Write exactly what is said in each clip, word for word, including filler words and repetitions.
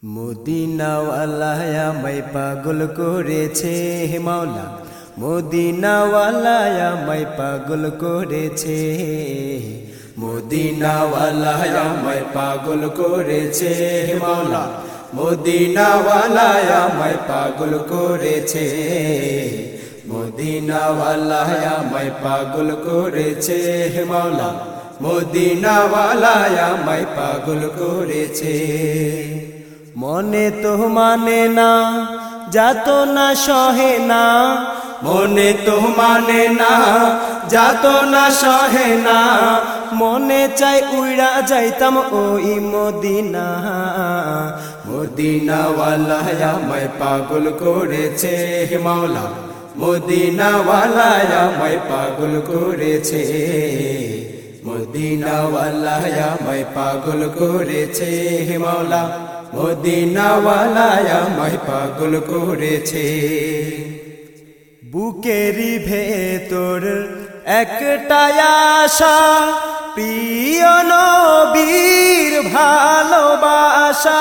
মদিনাওয়ালা আমায় পাগল করেছে হে মাওলা, মদিনাওয়ালা আমায় পাগল করেছে, মদিনাওয়ালা আমায় পাগল করেছে হে মাওলা, মদিনাওয়ালা আমায় পাগল করেছে, মদিনাওয়ালা আমায় পাগল করেছে হে মাওলা, মদিনাওয়ালা আমায় পাগল করেছে। মনে তো মানে না, যাত না সহে না, মনে তো মানে না, যাত না সহে না, মনে চাই উড়া যাইতাম ওই মদিনা, মদিনাওয়ালা আমায় পাগল করেছে হে মাওলা, মদিনাওয়ালা আমায় পাগল করেছে, মদিনাওয়ালা আমায় পাগল করেছে হে মাওলা, মদিনাওয়ালা আমায় পাগল করেছে। বুকেরই ভেতর একটা আশা, প্রিয় নবীর ভালোবাসা,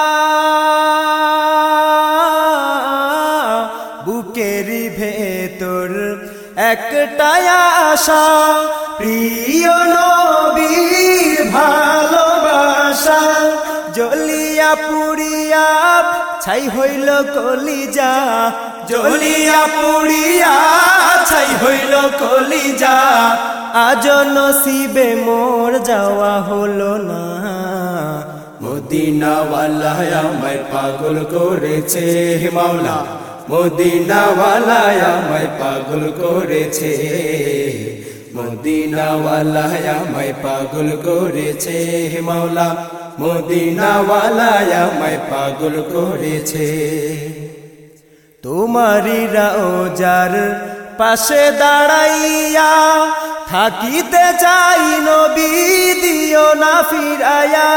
বুকেরই ভেতর একটা আশা, প্রিয় নবীর ভালোবাসা, জ্বলিয়া পুড়িয়া ছাই হইল কলিজা, জ্বলিয়া পুড়িয়া ছাই হইল কলিজা, আজ নসিবে মোর যাওয়া হলো না, মদিনাওয়ালা আমায় পাগল করেছে হে মাওলা, মদিনাওয়ালা আমায় পাগল করেছে, মদিনাওয়ালা আমায় পাগল করেছে হে মাওলা, মদিনাওয়ালা আমায় পাগল করেছে। তোমারি রওজার পাশে দাঁড়াইয়া থাকিতে চাই নবী দিও না ফিরাইয়া,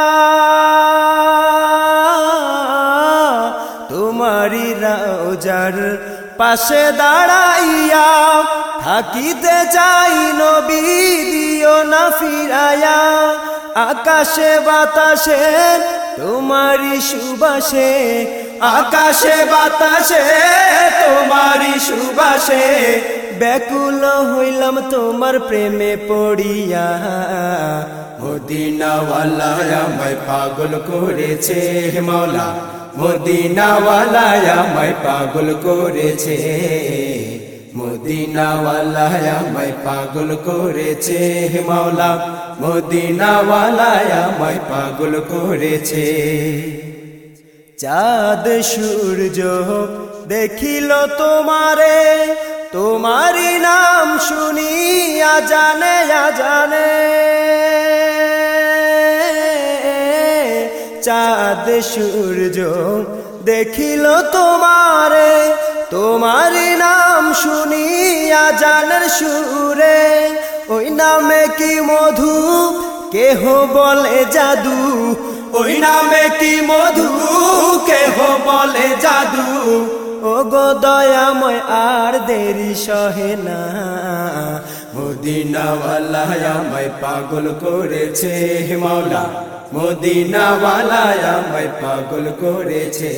তোমারি রওজার পাশে দাঁড়াইয়া থাকিতে চাই নবী দিও না ফিরাইয়া, আকাশে বাতাসে তোমারি সুবাসে, আকাশে বাতাসে তোমারি সুবাসে, ব্যাকুল হইলাম তোমার প্রেমে পড়িয়া, মদিনাওয়ালা আমায় পাগল করেছে হে মাওলা, মদিনাওয়ালা আমায় পাগল করেছে, মদিনাওয়ালা আমায় পাগল করেছে হে মাওলা, মদিনাওয়ালা আমায় পাগল করেছে। চাঁদ সূর্য দেখিল তোমারে, তোমারি নাম শুনিয়া জানে জানে, চাঁদ সূর্য দেখিল তোমারে, তোমারি নাম শুনিয়া জানের সুরে, ওই নামে কি মধু কেহ বলে জাদু, ওই নামে কি মধু কেহ বলে জাদু, ও গো দয়াময় আর দেরি সহে না, মদিনাওয়ালা আমায় পাগল করেছে হে মাওলা, মদিনাওয়ালা আমায় পাগল করেছে,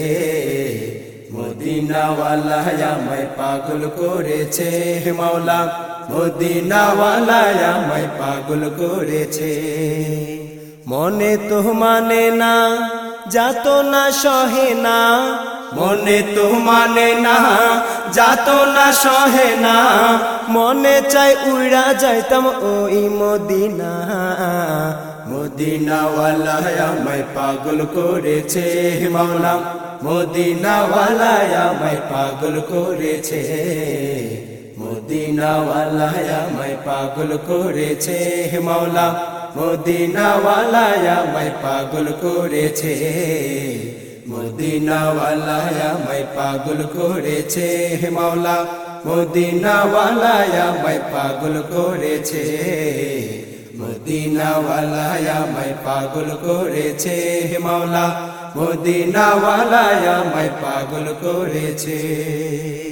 মদিনাওয়ালা আমায় পাগল করেছে হে মাওলা, মদিনাওয়ালা আমায় পাগল করেছে। মনে তো মানে না, যাত না সহে না, মনে তো মানে না, যাত না সহে না, মনে চাই উড়া যাইতাম ওই মদিনা, মদিনাওয়ালা আমায় পাগল করেছে হে মাওলা, মদিনাওয়ালা আমায় পাগল করেছে, মদিনাওয়ালা আমায় পাগল করেছে হে মাওলা, মদিনাওয়ালা আমায় পাগল করেছে, মদিনাওয়ালা আমায় পাগল করেছে হে মাওলা, মদিনাওয়ালা আমায় পাগল করেছে, মদিনাওয়ালা আমায় পাগল করেছে হে মাওলা, মদিনাওয়ালা আমায় পাগল করেছে।